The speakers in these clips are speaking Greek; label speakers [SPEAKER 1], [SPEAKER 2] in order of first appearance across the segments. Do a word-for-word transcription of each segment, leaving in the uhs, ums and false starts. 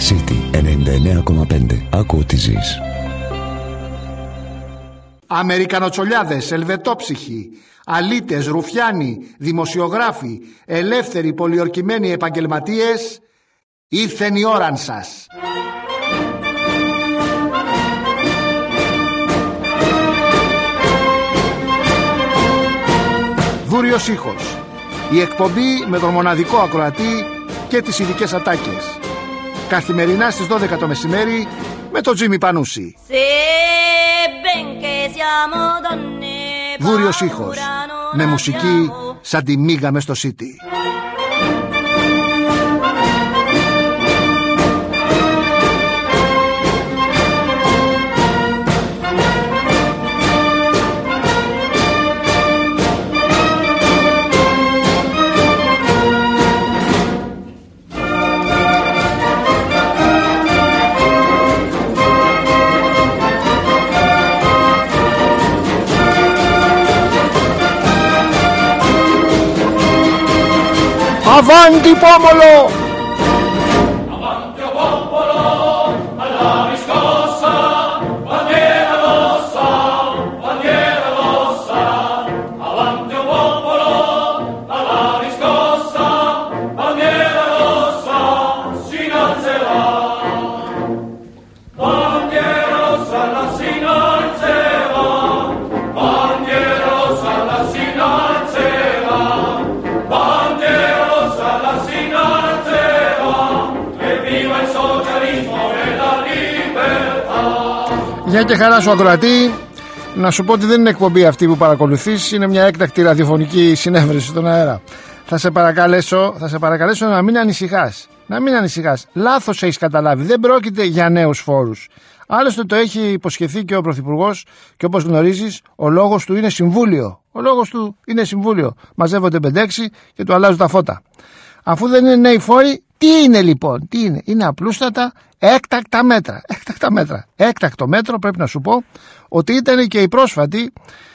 [SPEAKER 1] City ενενήντα εννέα κόμμα πέντε. Άκου ό,τι ζεις.
[SPEAKER 2] Αμερικανοτσολιάδες, ελβετόψυχοι, αλήτες, ρουφιάνοι, δημοσιογράφοι, ελεύθεροι πολιορκημένοι επαγγελματίες, ήρθεν η ώραν σας. Δούριος ήχος. Η εκπομπή με τον μοναδικό ακροατή και τις ειδικές ατάκες. Καθημερινά στις δώδεκα το μεσημέρι με τον Τζίμι Πανούση. Δούριος ήχος. Με μουσική σαν τη μίγα μες στο City. Avanti pomolo!
[SPEAKER 3] Avanti o popolo, alla riscossa, bandiera rossa, bandiera rossa. Avanti o popolo, alla riscossa, bandiera rossa, si innalzerà. Bandiera rossa, la si innalzerà, bandiera rossa, la si innalzerà, bandiera
[SPEAKER 2] Γεια και χαρά σου ακροατή. Να σου πω ότι δεν είναι εκπομπή αυτή που παρακολουθείς. Είναι μια έκτακτη ραδιοφωνική συνέβρεση στον αέρα. Θα σε παρακαλέσω, θα σε παρακαλέσω να μην ανησυχάς. Να μην ανησυχάς. Λάθος έχεις καταλάβει. Δεν πρόκειται για νέους φόρους. Άλλωστε το έχει υποσχεθεί και ο Πρωθυπουργός και όπως γνωρίζεις ο λόγος του είναι συμβούλιο. Ο λόγος του είναι συμβούλιο. Μαζεύονται πέντε έξι και του αλλάζουν τα φώτα. Αφού δεν είναι νέοι φόροι, τι είναι λοιπόν, τι είναι, είναι απλούστατα έκτακτα μέτρα. Έκτακτα μέτρα. Έκτακτο μέτρο πρέπει να σου πω ότι ήταν και η πρόσφατη,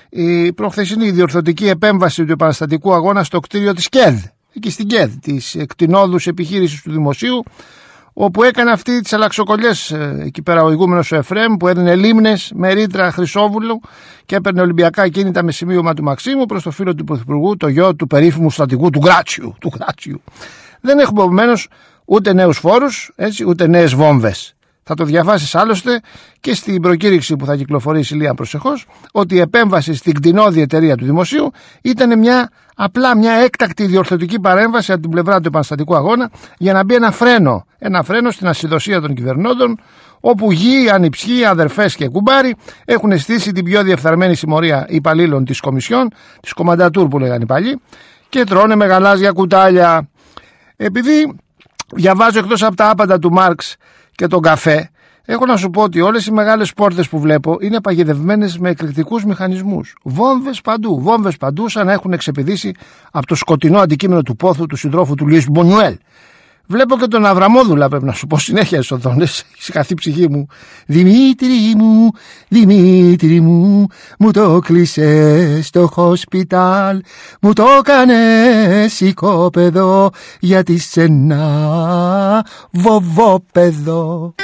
[SPEAKER 2] η προχθεσινή διορθωτική επέμβαση του επαναστατικού αγώνα στο κτίριο της ΚΕΔ, εκεί στην ΚΕΔ, της κτηνόδους επιχείρησης του Δημοσίου, όπου έκανε αυτή τις αλλαξοκολλιές εκεί πέρα ο ηγούμενος ο Εφραίμ, που έδινε λίμνες με ρήτρα Χρυσόβουλου και έπαιρνε ολυμπιακά κίνητα με σημείωμα του Μαξίμου προς το φίλο του Πρωθυπουργού, το γιο του περίφημου στρατηγού του Γκράτσιου. Του Γκράτσιου. Δεν έχουμε επομένως ούτε νέους φόρους, έτσι, ούτε νέες βόμβες. Θα το διαβάσεις άλλωστε και στην προκήρυξη που θα κυκλοφορήσει λίγα προσεχώς, ότι η επέμβαση στην κτηνώδη εταιρεία του Δημοσίου ήταν μια, απλά μια έκτακτη διορθωτική παρέμβαση από την πλευρά του επαναστατικού αγώνα για να μπει ένα φρένο, ένα φρένο στην ασυδοσία των κυβερνώντων, όπου γη, ανιψιοί, αδερφές και κουμπάροι έχουν στήσει την πιο διεφθαρμένη συμμορία υπαλλήλων της Κομισιόν, της Κομμαντατούρ που λέγανε οι παλιοί, και τρώνε με γαλάζια κουτάλια. Επειδή διαβάζω εκτός από τα άπαντα του Μάρξ και τον καφέ, έχω να σου πω ότι όλες οι μεγάλες πόρτες που βλέπω είναι παγιδευμένες με εκρηκτικούς μηχανισμούς. Βόμβες παντού, βόμβες παντού, σαν να έχουν εξεπηδήσει από το σκοτεινό αντικείμενο του πόθου του συντρόφου του Λουίς Μπονιουέλ. Βλέπω και τον Αβραμόδουλα, πρέπει να σου πω, συνέχεια στις οθόνες. Έχει χαθεί ψυχή μου. Δημήτρη μου, Δημήτρη μου, μου το κλείσες στο χοσπιτάλ, μου το κάνες οικόπεδο, γιατί σένα βοβόπεδο.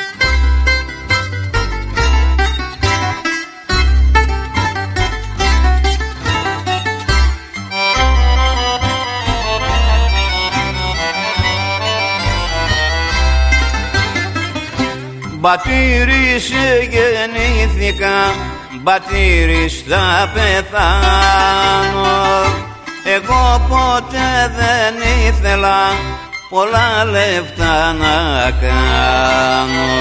[SPEAKER 4] Μπατήρης γεννήθηκα, μπατήρης θα πεθάνω. Εγώ ποτέ δεν ήθελα πολλά λεφτά να κάνω.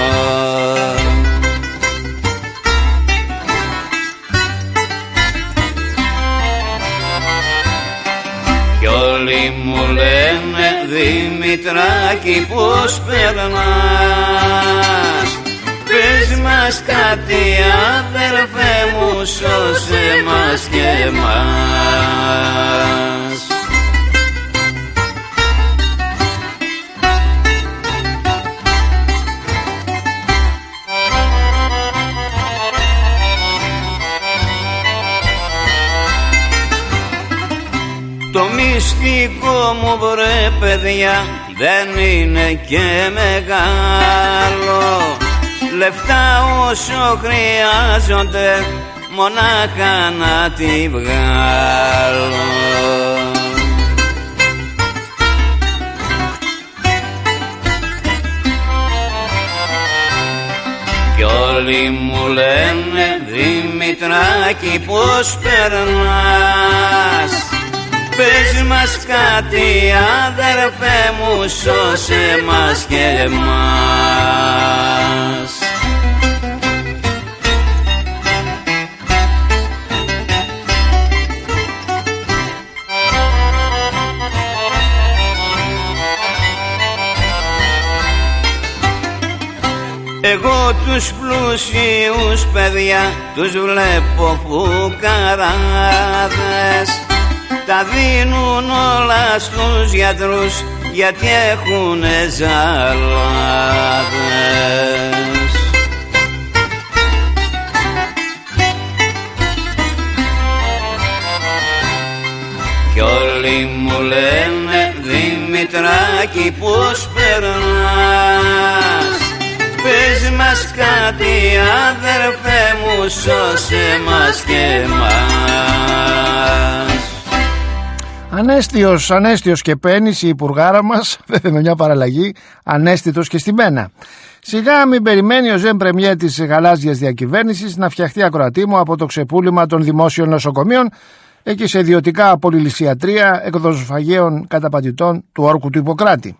[SPEAKER 4] Κι όλοι μου λένε Δημητράκη πως περνάς, πες μας κάτι αδερφέ μου, σώσε μας και εμάς. Το μυστικό μου βρε παιδιά, δεν είναι και μεγάλο. Λεφτά όσο χρειάζονται μονάχα να τη βγάλω. Κι όλοι μου λένε Δημητράκη πως περνάς, πες μας κάτι αδερφέ μου, σώσε μας και εμάς. Εγώ τους πλούσιους παιδιά τους βλέπω φουκαράδες, τα δίνουν όλα στους γιατρούς γιατί έχουνε ζαλάδες. Κι όλοι μου λένε Δημητράκη πως περνάς, πες μας κάτι αδερφέ μου, σώσε μας και εμάς.
[SPEAKER 2] Ανέστιος, ανέστιος και πένης η υπουργάρα μας, βέβαια με μια παραλλαγή, ανέστητος και στη μένα. Σιγά μην περιμένει ο Ζεν Πρεμιέ της γαλάζιας διακυβέρνησης να φτιαχτεί ακροατήμο από το ξεπούλημα των δημόσιων νοσοκομείων εκεί σε ιδιωτικά πολυλυσιατρία εκδοσοφαγαίων καταπατητών του όρκου του Ιπποκράτη.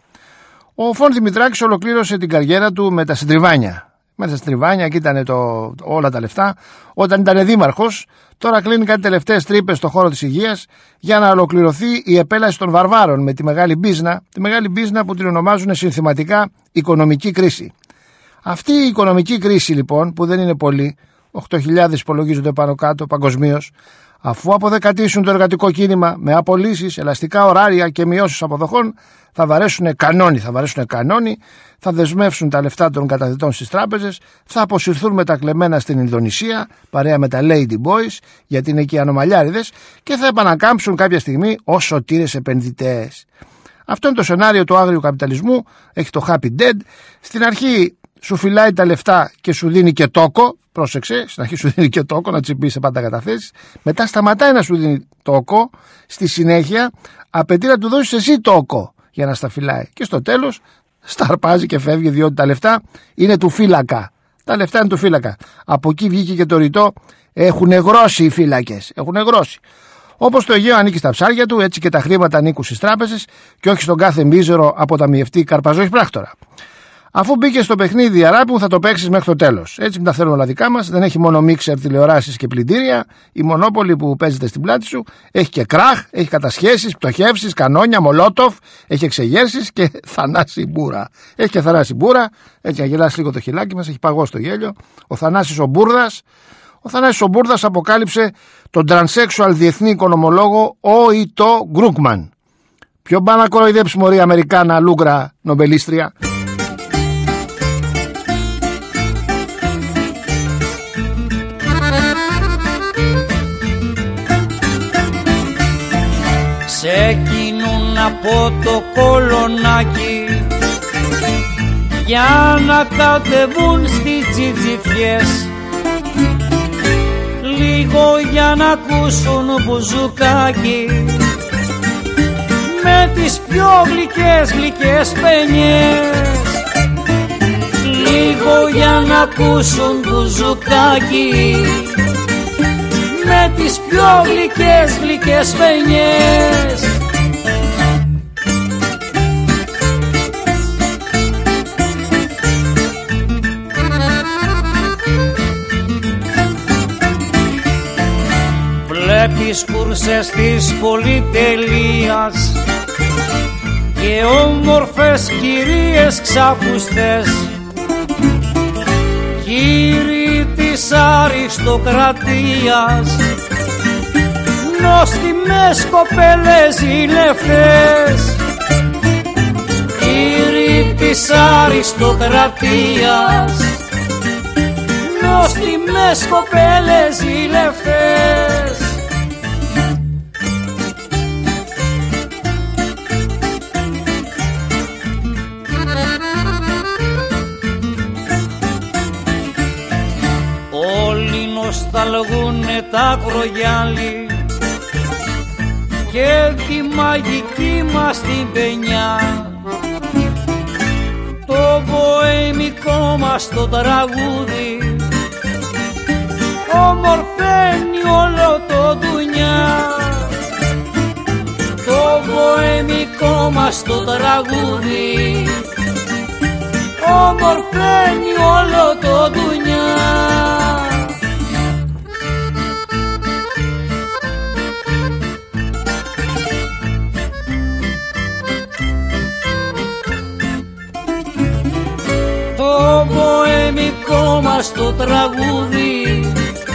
[SPEAKER 2] Ο Φων Δημητράκης ολοκλήρωσε την καριέρα του με τα συντριβάνια. Με τα συντριβάνια, εκεί ήταν το, όλα τα λεφτά. Όταν ήταν δήμαρχος, τώρα κλείνει κάτι τελευταίες τρύπες στον χώρο της υγείας για να ολοκληρωθεί η επέλαση των βαρβάρων με τη μεγάλη μπίζνα, τη μεγάλη μπίζνα που την ονομάζουν συνθηματικά οικονομική κρίση. Αυτή η οικονομική κρίση λοιπόν, που δεν είναι πολύ, οκτώ χιλιάδες υπολογίζονται πάνω κάτω παγκοσμίως, αφού αποδεκατήσουν το εργατικό κίνημα με απολύσεις, ελαστικά ωράρια και μειώσεις αποδοχών, θα βαρέσουν κανόνι, θα βαρέσουν κανόνι, θα δεσμεύσουν τα λεφτά των καταθετών στις τράπεζες, θα αποσυρθούν με τα κλεμμένα στην Ινδονησία, παρέα με τα Lady Boys, γιατί είναι εκεί ανομαλιάριδες, και θα επανακάμψουν κάποια στιγμή ως σωτήρες επενδυτές. Αυτό είναι το σενάριο του άγριου καπιταλισμού, έχει το happy dead. Στην αρχή σου φυλάει τα λεφτά και σου δίνει και τόκο. Πρόσεξε, στην αρχή σου δίνει και τόκο να τσιμπήσει σε πάντα καταθέσεις. Μετά σταματάει να σου δίνει τόκο. Στη συνέχεια απαιτεί να του δώσεις εσύ τόκο για να στα φυλάει. Και στο τέλος σταρπάζει και φεύγει, διότι τα λεφτά είναι του φύλακα. Τα λεφτά είναι του φύλακα. Από εκεί βγήκε και το ρητό, έχουν γρώσει οι φύλακες. Έχουν γρώσει. Όπως το Αιγαίο ανήκει στα ψάρια του, έτσι και τα χρήματα ανήκουν στις τράπεζες και όχι στον κάθε μίζερο αποταμιευτή καρπαζόης πράκτορα. Αφού μπήκε στο παιχνίδι αράπου, θα το παίξεις μέχρι το τέλος. Έτσι, μην τα θέλουν όλα δικά μας. Δεν έχει μόνο μίξερ, τηλεοράσεις και πλυντήρια. Η μονόπολη που παίζεται στην πλάτη σου έχει και κράχ, έχει κατασχέσεις, πτωχεύσεις, κανόνια, μολότοφ, έχει εξεγέρσεις και Θανάση Μπούρα. Έχει και Θανάση Μπούρα, έτσι να γελάσει λίγο το χιλάκι μας, έχει παγώσει το γέλιο. Ο Θανάσης ο Μπούρδας. Ο Θανάσης ο Μπούρδας αποκάλυψε τον τρανσέξουαλ διεθνή οικονομολόγο Οιτο Γκρούκμαν. Ποιο πάνε να κοροϊδέψει μωρή Αμερικάνα Λούγκρα νομπελίστρια.
[SPEAKER 5] Σε κινούν από το κολονάκι για να κατεβούν στις τσιτσιφιές, λίγο για να ακούσουν μπουζουκάκι με τις πιο γλυκές γλυκές παινιές, λίγο για να ακούσουν μπουζουκάκι με τις πιο γλυκές γλυκές παινιές. Βλέπεις κούρσες της πολυτελείας και όμορφες κυρίες ξαπουστές, κύριοι της αριστοκρατίας, νόστιμες κοπέλες ζηλευτές, κύριοι της αριστοκρατίας, νόστιμες κοπέλες ζηλευτές. νοσταλγούνε τα κρογιάλι και τη μαγική μας την παινιά, το βοημικό μας το τραγούδι ομορφαίνει όλο το ντουνιά. Το βοημικό μας το τραγούδι ομορφαίνει όλο το ντουνιά. Το βοημικό μας το τραγούδι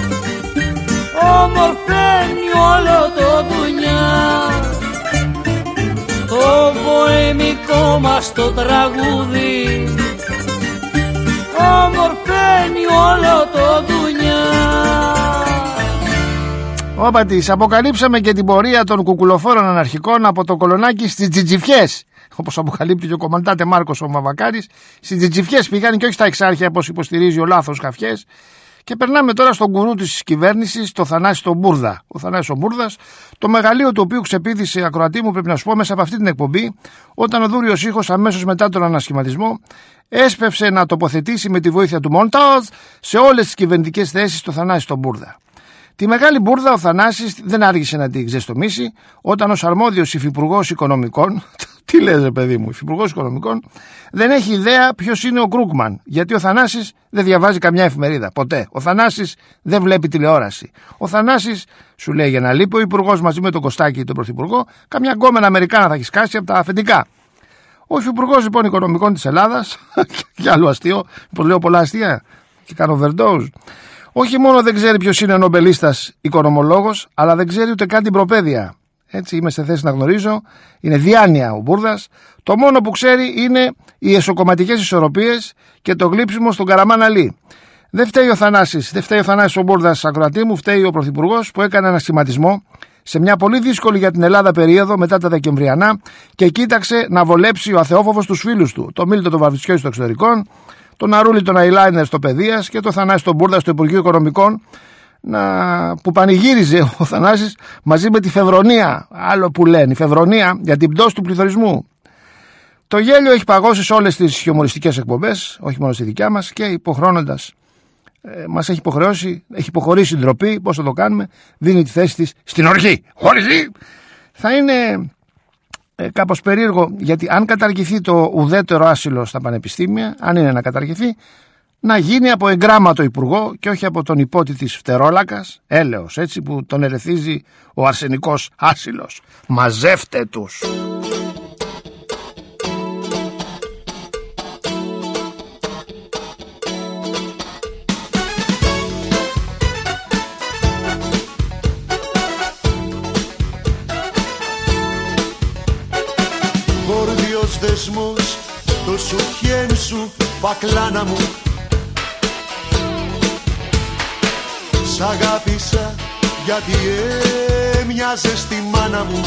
[SPEAKER 5] ομορφαίνει όλο το ντουνιά. Το βοημικό μας το τραγούδι ομορφαίνει όλο το ντουνιά.
[SPEAKER 2] Όπα της, αποκαλύψαμε και την πορεία των κουκουλοφόρων αναρχικών από το Κολονάκι στις Τζιτζιφιές. Όπως αποκαλύπτει και ο κομμαντάτε Μάρκος ο Μαβακάρης, στις Τζιτζιφιές πήγαν και όχι στα Εξάρχεια όπως υποστηρίζει ο λάθος Χαφιές. Και περνάμε τώρα στον γκουρού της κυβέρνησης, το Θανάση τον Μπούρδα. Ο Θανάσης ο Μπούρδας, το μεγαλείο του οποίου ξεπήδησε, ακροατή μου, πρέπει να σου πω, μέσα από αυτή την εκπομπή, όταν ο Δούριος Ήχος αμέσως μετά τον ανασχηματισμό έσπευσε να τοποθετήσει με τη βοήθεια του Μοντάζ σε όλες τις κυβερνητικές θέσεις το Θανάση τον Μπούρδα. Τη μεγάλη μπουρδα ο Θανάσης δεν άργησε να την ξεστομίσει όταν ως αρμόδιος υφυπουργός οικονομικών, τι λες ρε παιδί μου, υφυπουργός οικονομικών, δεν έχει ιδέα ποιος είναι ο Κρούκμαν, γιατί ο Θανάσης δεν διαβάζει καμιά εφημερίδα, ποτέ. Ο Θανάσης δεν βλέπει τηλεόραση. Ο Θανάσης σου λέει για να λείπει ο υπουργός μαζί με τον Κωστάκη τον πρωθυπουργό, καμιά γκόμενα Αμερικάνα θα έχει σκάσει από τα αφεντικά. Ο υφυπουργός λοιπόν οικονομικών της Ελλάδας, και άλλο αστείο, πως λέω πολλά αστεία και κάνω overdose. Όχι μόνο δεν ξέρει ποιος είναι ο νομπελίστας οικονομολόγος, αλλά δεν ξέρει ούτε καν την προπαίδεια. Έτσι είμαι σε θέση να γνωρίζω, είναι διάνοια ο Μπούρδας. Το μόνο που ξέρει είναι οι εσωκομματικές ισορροπίες και το γλύψιμο στον Καραμάν Αλή. Δεν φταίει ο Θανάσης, δεν φταίει ο Θανάσης ο Μπούρδας, ακροατή μου, φταίει ο Πρωθυπουργός που έκανε ένα σχηματισμό σε μια πολύ δύσκολη για την Ελλάδα περίοδο μετά τα Δεκεμβριανά και κοίταξε να βολέψει ο αθεόφοβος τους φίλους του, το Μίλτο τον Βαρβιτσιώτη στο εξωτερικών, τον Αρούλη τον Αϊλάινερ στο Παιδείας και τον Θανάση τον Μπούρδα στο Υπουργείο Οικονομικών, να, που πανηγύριζε ο Θανάσης μαζί με τη Φευρονία, άλλο που λένε, η Φευρονία για την πτώση του πληθωρισμού. Το γέλιο έχει παγώσει σε όλες τις χιουμοριστικές εκπομπές, όχι μόνο στη δικιά μας, και υποχρώνοντας ε, μας έχει υποχρεώσει, έχει υποχωρήσει η ντροπή, πώς θα το κάνουμε, δίνει τη θέση της στην οργή. Οργή! Θα είναι ε, κάπως περίεργο, γιατί αν καταργηθεί το ουδέτερο άσυλο στα πανεπιστήμια, αν είναι να καταργηθεί, να γίνει από εγγράμματο υπουργό και όχι από τον υπότη της φτερόλακας, έλεος, έτσι που τον ερεθίζει ο αρσενικός άσυλος. Μαζεύτε τους!
[SPEAKER 6] Γόρδιος δεσμός, το σουχιέν σου, πακλάνα μου. Σ' αγάπησα γιατί έμοιαζες στη μάνα μου.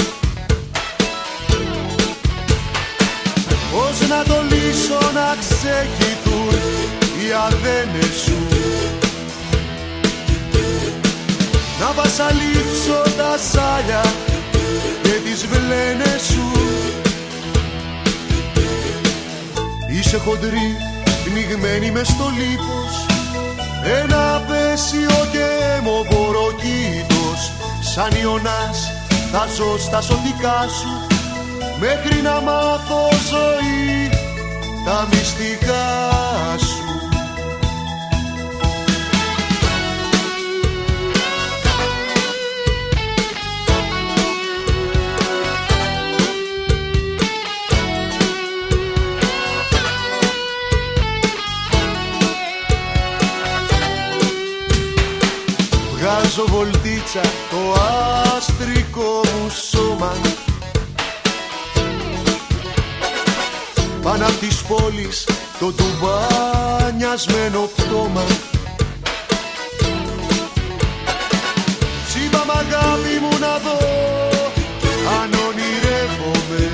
[SPEAKER 6] Πώς να το λύσω να ξεχυθούν οι αρδένες σου, να βασαλίψω τα σάλια και τις βλένες σου. Είσαι χοντρή, πνιγμένη μες στο λίπος, ένα πέσιο και αιμοβοροκήτος. Σαν Ιωνάς θα ζω στα σωτικά σου, μέχρι να μάθω ζωή τα μυστικά σου. Βγάζω βολτίτσα το αστρικό μου σώμα, πάνω απ' της πόλης το τουμπάνιασμένο πτώμα. Τσίπα μ' αγάπη μου να δω αν ονειρεύομαι,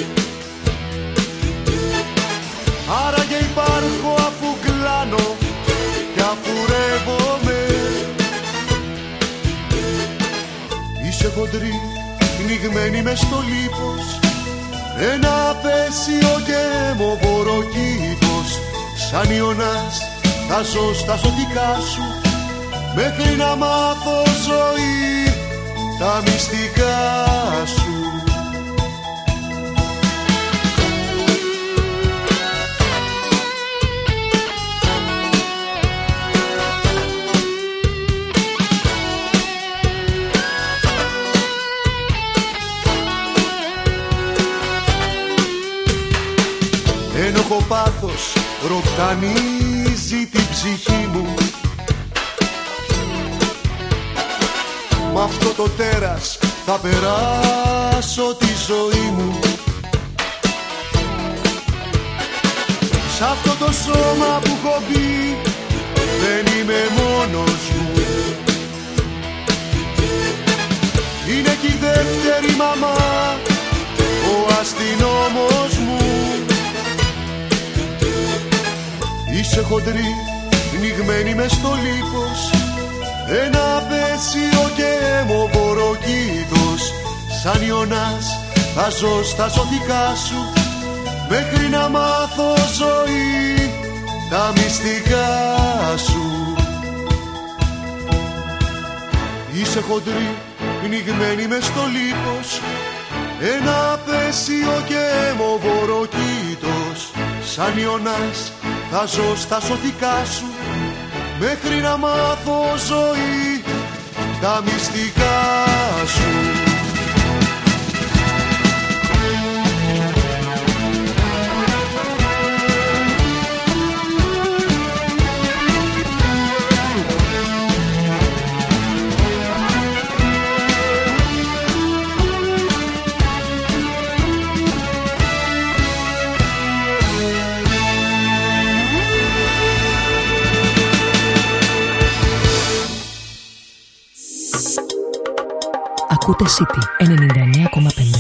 [SPEAKER 6] άραγε υπάρχω αφού κλάνω και αφού ρεύομαι. χοντρή πνιγμένη μες στο λίπος, ένα απέσιο και μοβοροκήτος. Σαν Ιωνάς θα ζω στα σωτικά σου, μέχρι να μάθω ζωή τα μυστικά σου. Ένοχο πάθος ροκανίζει την ψυχή μου, μ' αυτό το τέρας θα περάσω τη ζωή μου. Σ' αυτό το σώμα που έχω μπει δεν είμαι μόνος μου. Είναι κι η δεύτερη μαμά, ο αστυνόμος μου. Είσαι χοντρή, πνιγμένη μες στο λίπος, ένα απέσιο και μοβοροκήτος. Σαν Ιωνάς θα ζω στα ζωτικά σου, μέχρι να μάθω ζωή τα μυστικά σου. Είσαι χοντρή, πνιγμένη μες στο λίπος, ένα απέσιο και μοβοροκήτος. Σαν Ιωνάς θα ζω στα σωτικά σου, μέχρι να μάθω ζωή τα μυστικά σου.
[SPEAKER 7] Ακούτε City ενενήντα εννέα κόμμα πέντε.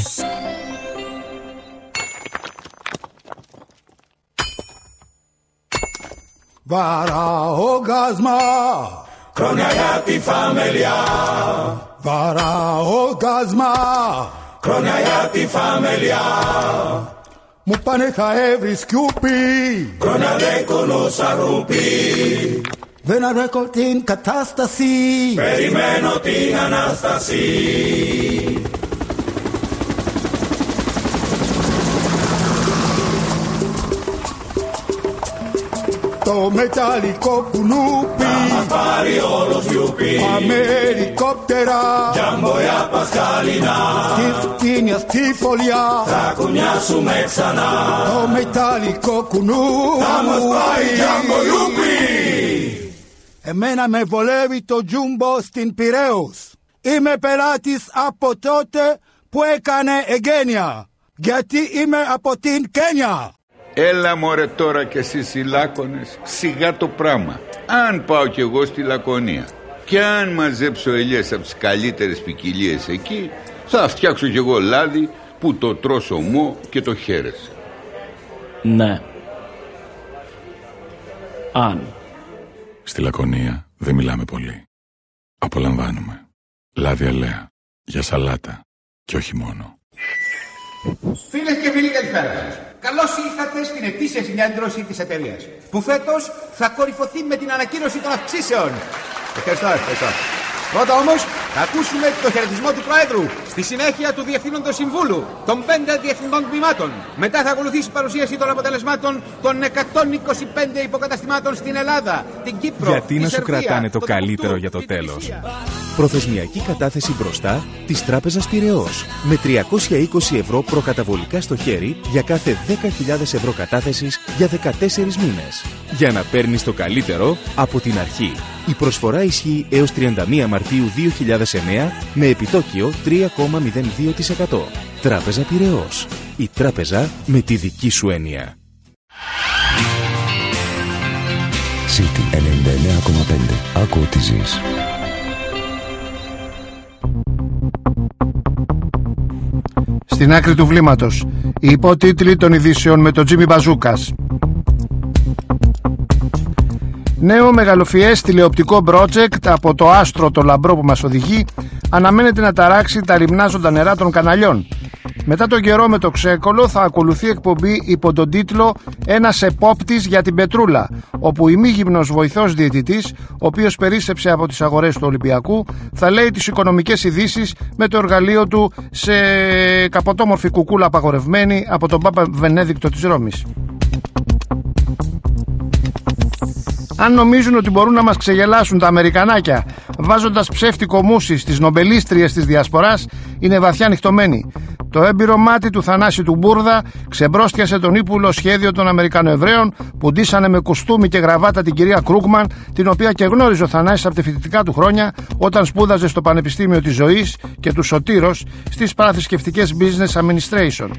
[SPEAKER 8] Βαραόγκασμα,
[SPEAKER 3] χρόνια για τη φαμελιά.
[SPEAKER 8] Βαραόγκασμα,
[SPEAKER 3] χρόνια για τη φαμελιά.
[SPEAKER 8] μου πάνε θα έβρι σκιούπι,
[SPEAKER 3] χρόνια δεν κονόσα ρουπί.
[SPEAKER 8] δεν αρέκω την κατάσταση,
[SPEAKER 3] περιμένω την Ανάσταση.
[SPEAKER 8] το μεταλλικό κουνούπι
[SPEAKER 3] θα μας πάρει όλος γιουπί.
[SPEAKER 8] πάμε ελικόπτερα,
[SPEAKER 3] Τζαμποιά Πασχαλινά,
[SPEAKER 8] στη φτύνια στη φωλιά,
[SPEAKER 3] θα κουνιάσουμε ξανά.
[SPEAKER 8] το μεταλλικό κουνούπι
[SPEAKER 3] Θα μας πάει Τζαμποϊούπι.
[SPEAKER 8] Εμένα με βολεύει το τζούμπο στην Πειραίους. Είμαι πελάτης από τότε που έκανε εγγένεια, γιατί είμαι από την Κένια.
[SPEAKER 9] Έλα μωρέ τώρα κι εσείς οι Λάκωνες, σιγά το πράγμα. Αν πάω κι εγώ στη Λακωνία και αν μαζέψω ελιές από τις καλύτερες ποικιλίες εκεί, θα φτιάξω κι εγώ λάδι που το τρως ομό και το χαίρεσαι.
[SPEAKER 10] Ναι. Αν.
[SPEAKER 1] Στη Λακωνία δεν μιλάμε πολύ. Απολαμβάνουμε. Λάδι αλέα, για σαλάτα και όχι μόνο.
[SPEAKER 11] Φίλες και φίλοι, καλησπέρα σας. Καλώς ήρθατε στην ετήσια συνέντευξη της εταιρείας, που φέτος θα κορυφωθεί με την ανακοίνωση των αυξήσεων. Ευχαριστώ, ευχαριστώ. Πρώτα όμως θα ακούσουμε το χαιρετισμό του Προέδρου, στη συνέχεια του Διευθύνοντος Συμβούλου, των πέντε διευθυντών τμήματων. Μετά θα ακολουθήσει η παρουσίαση των αποτελεσμάτων των εκατόν είκοσι πέντε υποκαταστημάτων στην Ελλάδα, την Κύπρο.
[SPEAKER 12] Γιατί
[SPEAKER 11] τη
[SPEAKER 12] να
[SPEAKER 11] Σερβία,
[SPEAKER 12] σου κρατάνε το,
[SPEAKER 11] το
[SPEAKER 12] καλύτερο
[SPEAKER 11] Τουρκού,
[SPEAKER 12] για το
[SPEAKER 11] τη
[SPEAKER 12] τέλος.
[SPEAKER 11] Τινησία.
[SPEAKER 12] Προθεσμιακή κατάθεση μπροστά της Τράπεζας Πειραιώς, με τριακόσια είκοσι ευρώ προκαταβολικά στο χέρι για κάθε δέκα χιλιάδες ευρώ κατάθεσης για δεκατέσσερις μήνες. Για να παίρνεις το καλύτερο από την αρχή. Η προσφορά ισχύει έως τριάντα μία Μαρτίου δύο χιλιάδες εννέα με επιτόκιο τρία κόμμα μηδέν δύο τοις εκατό. Τράπεζα Πειραιώς. Η τράπεζα με τη δική σου έννοια.
[SPEAKER 1] City ενενήντα εννέα κόμμα πέντε. Άκου ό,τι ζεις.
[SPEAKER 2] Στην άκρη του βλήματος, οι υπότιτλοι των ειδήσεων με τον Τζίμι Μπαζούκας. Νέο μεγαλοφιές τηλεοπτικό project από το άστρο το λαμπρό που μας οδηγεί αναμένεται να ταράξει τα ρυμνάζοντα νερά των καναλιών. Μετά τον καιρό με το ξέκολο θα ακολουθεί εκπομπή υπό τον τίτλο «Ένας επόπτης για την πετρούλα», όπου ημίγυμνος βοηθός διαιτητής, ο οποίος περίσσεψε από τις αγορές του Ολυμπιακού, θα λέει τις οικονομικές ειδήσεις με το εργαλείο του σε καποτόμορφη κουκούλα απαγορευμένη από τον Πάπα Βενέδικτο της Ρώμης. Αν νομίζουν ότι μπορούν να μας ξεγελάσουν τα Αμερικανάκια βάζοντας ψεύτικο μουσι στις νομπελίστριες της Διασποράς, είναι βαθιά νυχτωμένοι. Το έμπειρο μάτι του Θανάση του Μπούρδα ξεμπρόστιασε τον ύπουλο σχέδιο των Αμερικανοεβραίων που ντύσανε με κουστούμι και γραβάτα την κυρία Κρούγκμαν, την οποία και γνώριζε ο Θανάσης από τα φοιτητικά του χρόνια όταν σπούδαζε στο Πανεπιστήμιο της Ζωής και του Σωτήρος στις παραθρησκευτικές Business Administration.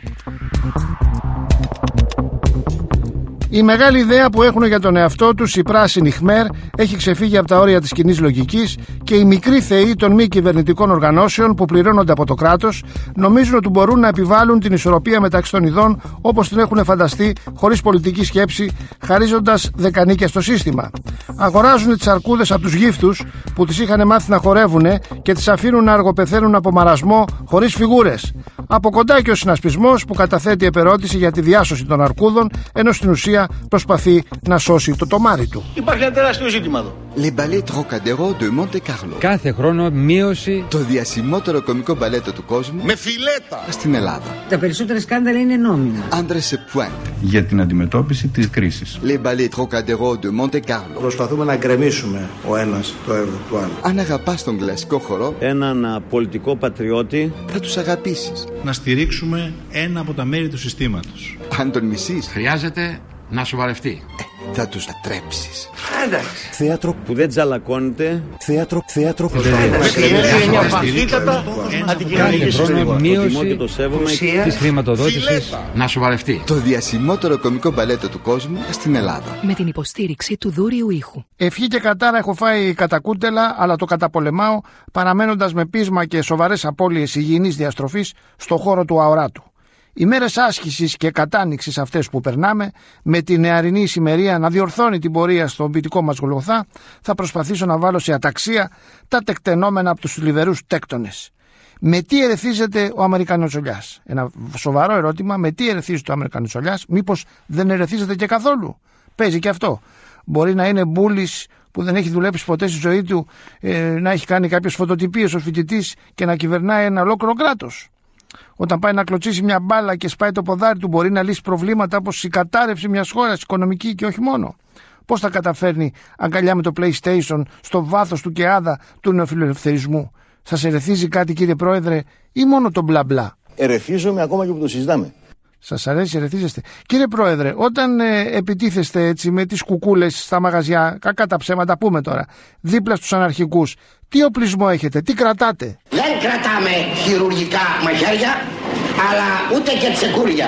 [SPEAKER 2] Η μεγάλη ιδέα που έχουν για τον εαυτό τους οι πράσινοι Χμέρ έχει ξεφύγει από τα όρια της κοινής λογικής και οι μικροί θεοί των μη κυβερνητικών οργανώσεων που πληρώνονται από το κράτος νομίζουν ότι μπορούν να επιβάλλουν την ισορροπία μεταξύ των ειδών όπως την έχουν φανταστεί, χωρίς πολιτική σκέψη, χαρίζοντας δεκανίκια στο σύστημα. Αγοράζουν τις αρκούδες από τους γύφτους που τις είχαν μάθει να χορεύουν και τις αφήνουν να αργοπεθαίνουν από μαρασμό χωρίς φιγούρες. Από κοντά και ο συνασπισμός που καταθέτει επερώτηση για τη διάσωση των αρκούδων, ενώ στην ουσία προσπαθεί να σώσει το τομάρι του.
[SPEAKER 13] Υπάρχει ένα τεράστιο ζήτημα εδώ.
[SPEAKER 14] Les ballets Trocadéro de Monte Carlo.
[SPEAKER 15] Κάθε χρόνο μείωση.
[SPEAKER 14] Το διασημότερο κομικό μπαλέτο του κόσμου.
[SPEAKER 13] Με φιλέτα.
[SPEAKER 14] Στην Ελλάδα.
[SPEAKER 16] Τα περισσότερα σκάνδαλα είναι νόμιμα.
[SPEAKER 14] André σε pointe.
[SPEAKER 17] Για την αντιμετώπιση της κρίσης.
[SPEAKER 14] Les ballets Trocadéro de Monte Carlo.
[SPEAKER 18] Προσπαθούμε να γκρεμίσουμε ο ένας το έργο του άλλου.
[SPEAKER 14] Αν αγαπάς τον κλασικό χορό,
[SPEAKER 19] έναν πολιτικό πατριώτη,
[SPEAKER 14] θα τους αγαπήσεις.
[SPEAKER 17] Να στηρίξουμε ένα από τα μέρη του συστήματος.
[SPEAKER 14] Αν τον μισείς,
[SPEAKER 20] χρειάζεται να σοβαρευτεί.
[SPEAKER 14] Ε, θα τους ατρέψεις.
[SPEAKER 19] Εντάξει. Θέατρο που δεν τζαλακώνεται.
[SPEAKER 14] Θέατρο, θέατρο που
[SPEAKER 13] δεν είναι μια βαθύτατα αντικειμενική συζήτηση.
[SPEAKER 15] Μείωση της χρηματοδότησης.
[SPEAKER 20] Να σοβαρευτεί.
[SPEAKER 14] Το διασημότερο κομικό μπαλέτο του κόσμου στην Ελλάδα.
[SPEAKER 7] Με την υποστήριξη του Δούριου Ήχου.
[SPEAKER 2] Ευχή και κατάρα έχω φάει κατά κούτελα, αλλά το καταπολεμάω παραμένοντας με πείσμα και σοβαρές απώλειες υγιεινής διαστροφής στο χώρο του αοράτου. Οι μέρες άσκησης και κατάνοιξης αυτές που περνάμε, με τη νεαρινή ησημερία να διορθώνει την πορεία στον ποιητικό μας Γολγοθά, θα προσπαθήσω να βάλω σε αταξία τα τεκτενόμενα από τους θλιβερούς τέκτονες. Με τι ερεθίζεται ο Αμερικανοτσολιάς? Ένα σοβαρό ερώτημα. Με τι ερεθίζεται ο Αμερικανοτσολιάς? Μήπως δεν ερεθίζεται και καθόλου? Παίζει και αυτό. Μπορεί να είναι μπούλης που δεν έχει δουλέψει ποτέ στη ζωή του, ε, να έχει κάνει κάποιες φωτοτυπίες ως φοιτητής και να κυβερνάει ένα ολόκληρο κράτος. Όταν πάει να κλωτσίσει μια μπάλα και σπάει το ποδάρι του, μπορεί να λύσει προβλήματα όπως η κατάρρευση μιας χώρας, οικονομική και όχι μόνο. Πώς θα καταφέρνει αγκαλιά με το PlayStation στο βάθος του κεάδα του νεοφιλελευθερισμού? Σας ερεθίζει κάτι, κύριε Πρόεδρε, ή μόνο το μπλα μπλα?
[SPEAKER 19] Ερεθίζομαι ακόμα και που το συζητάμε.
[SPEAKER 2] Σας αρέσει, ερεθίζεστε? Κύριε Πρόεδρε, όταν ε, επιτίθεστε έτσι με τις κουκούλες στα μαγαζιά, κακά τα ψέματα πούμε τώρα, δίπλα στους αναρχικούς, τι οπλισμό έχετε, τι κρατάτε?
[SPEAKER 21] Δεν κρατάμε χειρουργικά μαχαίρια, αλλά ούτε και τσεκούρια.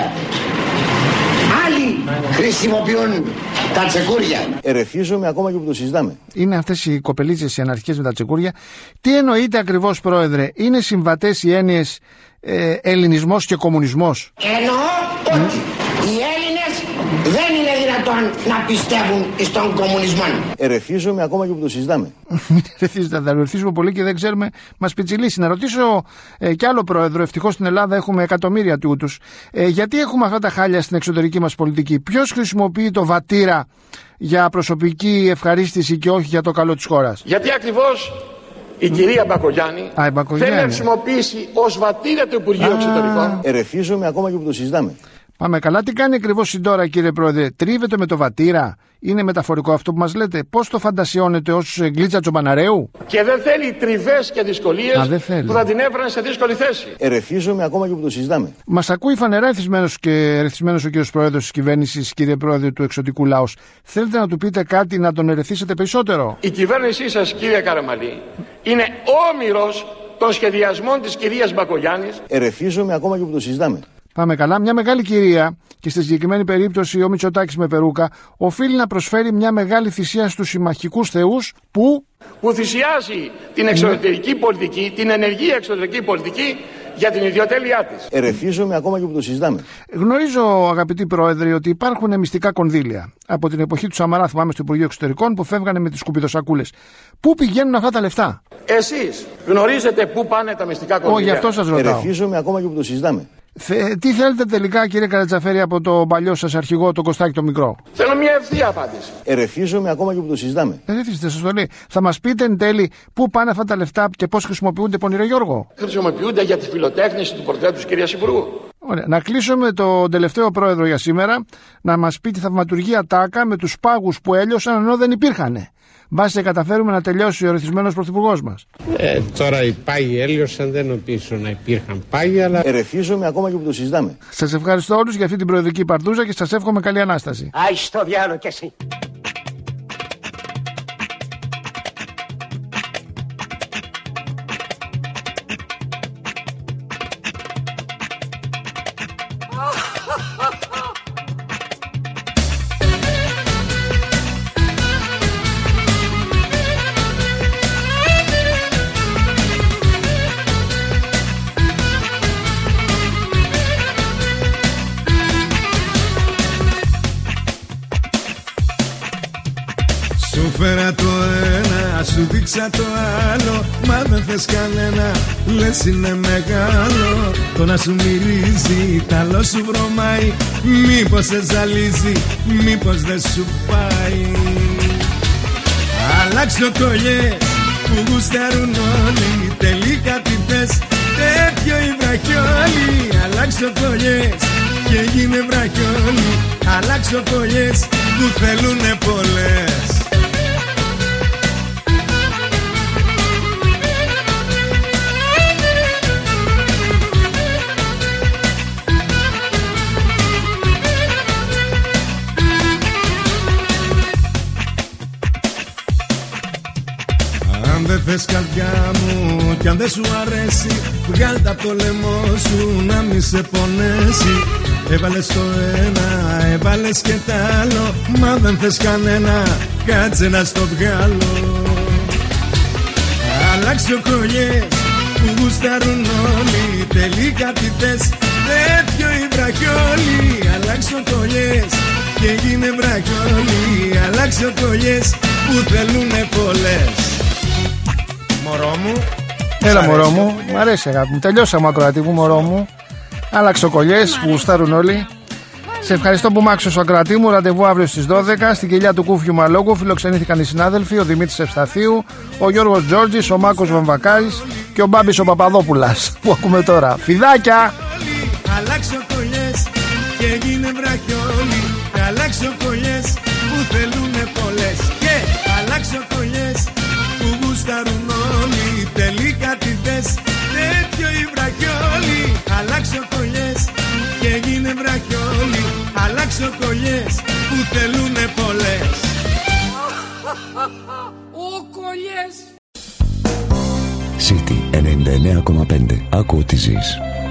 [SPEAKER 21] Άλλοι χρησιμοποιούν τα τσεκούρια.
[SPEAKER 19] Ερεθίζομαι ακόμα και που το συζητάμε.
[SPEAKER 2] Είναι αυτές οι κοπελίτσες οι αναρχικές με τα τσεκούρια. Τι εννοείται ακριβώς, Πρόεδρε? Είναι συμβατές οι έννοιες ε, ελληνισμός και κομμουνισμός?
[SPEAKER 21] Εννοώ ότι οι Έλληνες δεν είναι δυνατόν να πιστεύουν στον κομμουνισμό.
[SPEAKER 19] Ερεθίζομαι ακόμα και που το συζητάμε.
[SPEAKER 2] Ερεθίζεται, θα ερεθίζουμε πολύ και δεν ξέρουμε, μας πιτσιλήσει. Να ρωτήσω ε, κι άλλο Πρόεδρο, ευτυχώς στην Ελλάδα έχουμε εκατομμύρια τούτους. Ε, γιατί έχουμε αυτά τα χάλια στην εξωτερική μας πολιτική? Ποιος χρησιμοποιεί το βατήρα για προσωπική ευχαρίστηση και όχι για το καλό της χώρας?
[SPEAKER 13] Γιατί ακριβώς η κυρία Μπακογιάννη
[SPEAKER 2] Α, η Μπακογιάννη
[SPEAKER 13] θέλει να χρησιμοποιήσει ως βατήρα το Υπουργείο Εξωτερικών.
[SPEAKER 19] Ερεθίζομαι ακόμα και που το συζητάμε.
[SPEAKER 2] Πάμε καλά. Τι κάνει ακριβώς η τώρα, κύριε Πρόεδρε? Τρίβεται με το βατήρα? Είναι μεταφορικό αυτό που μας λέτε? Πώς το φαντασιώνετε ως γλίτσα Τσομπαναρέου?
[SPEAKER 13] Και δεν θέλει τριβές και δυσκολίες
[SPEAKER 2] Α, που
[SPEAKER 13] θα την έφεραν σε δύσκολη θέση.
[SPEAKER 19] Ερεθίζομαι ακόμα και που το συζητάμε.
[SPEAKER 2] Μας ακούει φανερά εθισμένος και ερεθισμένος ο κύριος Πρόεδρος της κυβέρνησης, κύριε Πρόεδρε του εξωτικού λαός. Θέλετε να του πείτε κάτι, να τον ερεθίσετε περισσότερο?
[SPEAKER 13] Η κυβέρνησή σας, κύριε Καραμαλή, είναι όμηρος των σχεδιασμών της κυρίας Μπακογιάννης.
[SPEAKER 19] Ερεθίζομαι ακόμα και που το συζητάμε.
[SPEAKER 2] Πάμε καλά. Μια μεγάλη κυρία, και στη συγκεκριμένη περίπτωση ο Μητσοτάκης με περούκα, οφείλει να προσφέρει μια μεγάλη θυσία στους συμμαχικούς θεούς που...
[SPEAKER 13] που θυσιάζει την εξωτερική πολιτική, την ενεργή εξωτερική πολιτική, για την ιδιοτέλειά της.
[SPEAKER 19] Ερεθίζομαι ακόμα και που το συζητάμε.
[SPEAKER 2] Γνωρίζω, αγαπητοί πρόεδροι, ότι υπάρχουν μυστικά κονδύλια από την εποχή του Σαμαρά, θυμάμαι, στο Υπουργείο Εξωτερικών, που φεύγανε με τις σκουπιδοσακούλες. Πού πηγαίνουν αυτά τα λεφτά?
[SPEAKER 13] Εσείς γνωρίζετε πού πάνε τα μυστικά κονδύλια?
[SPEAKER 2] Όχι, γι' αυτό σας ρωτάω.
[SPEAKER 19] Ερεθίζομαι ακόμα και που το συζητάμε.
[SPEAKER 2] Θε, τι θέλετε τελικά, κύριε Καρατζαφέρη, από το παλιό σας αρχηγό, τον Κωστάκη το μικρό?
[SPEAKER 13] Θέλω μια ευθεία απάντηση.
[SPEAKER 19] Ερεθίζομαι ακόμα και που το συζητάμε.
[SPEAKER 2] Ερεθίζετε, σας το λέει. Θα μας πείτε εν τέλει πού πάνε αυτά τα λεφτά και πώς χρησιμοποιούνται, πονηρέ Γιώργο?
[SPEAKER 13] Χρησιμοποιούνται για τη φιλοτέχνηση του πορτρέτου της κυρίας Υπουργού.
[SPEAKER 2] Ωραία. Να κλείσουμε τον τελευταίο πρόεδρο για σήμερα, να μας πει τη θαυματουργία τάκα με τους πάγους που έλειωσαν ενώ δεν υπήρχανε. Μπάσε καταφέρουμε να τελειώσει ο ρυθισμένος πρωθυπουργός μας.
[SPEAKER 4] Ε, τώρα οι πάγοι έλειωσαν, δεν νομίζω να υπήρχαν πάγοι, αλλά...
[SPEAKER 19] Ερεθίζομαι ακόμα και που το συζητάμε.
[SPEAKER 2] Σας ευχαριστώ όλους για αυτή την προεδρική παρτούζα και σας εύχομαι καλή Ανάσταση.
[SPEAKER 22] Άι στο διάλογο κι εσύ.
[SPEAKER 23] Φέρα το ένα, σου δείξα το άλλο. Μα δεν θες κανένα, λες είναι μεγάλο. Το να σου μυρίζει, ταλό σου βρωμάει. Μήπως σε ζαλίζει, μήπως δεν σου πάει. Αλλάξω κολλιές που γουστάρουν όλοι. Τελικά τι θες, τέτοιο η βραχιόλη. Αλλάξω κολλιές και γίνε βραχιόλη. Αλλάξω κολλιές που θέλουνε πολλές. Αν δεν θες καρδιά μου κι αν δεν σου αρέσει, βγάλ' τα απ' το λαιμό σου να μη σε πονέσει. Έβαλες το ένα, έβαλες και τ' άλλο. Μα δεν θες κανένα, κάτσε να στο βγάλω. Αλλάξω κολλιές που γουστάρουν όλοι. Τελικά τι θες, τέτοιο η βραχιόλη. Αλλάξω κολλιές και γίνε βραχιόλη. Αλλάξω κολλιές που θέλουνε πολλές. Μωρό μου.
[SPEAKER 2] Έλα μωρό μου, μ' αρέσει αγάπη μου. Τελειώσαμε ακροατή μου, μωρό μου. Άλλαξε κολλιές που γουστάρουν όλοι. Σε ευχαριστώ που μ' άκουσες, ακροατή μου. Ραντεβού αύριο στις δώδεκα. Στην κοιλιά του Κούφιου Μαλόγου φιλοξενήθηκαν οι συνάδελφοι, ο Δημήτρης Ευσταθίου, ο Γιώργος Τζόρτζης, ο Μάκος Βαμβακάρης και ο Μπάμπης ο Παπαδόπουλας που ακούμε τώρα. Φιδάκια!
[SPEAKER 23] Αλλάξω κολλιές και γίνε βραχιόλη. Αλλάξω κολλιές που θέλουνε πολλές. Και αλλάξω κολλιές που γουστάρουν όλοι. Τελικά τι θες, τέτοιο η βραχιόλη. Αλλάξω κολλιές και γίνε βραχιόλη. Αλλάξω κολλιές που θέλουνε πολλές.
[SPEAKER 5] Ο κολλιές.
[SPEAKER 24] City ενενήντα εννέα κόμμα πέντε. Άκου ότι ζεις.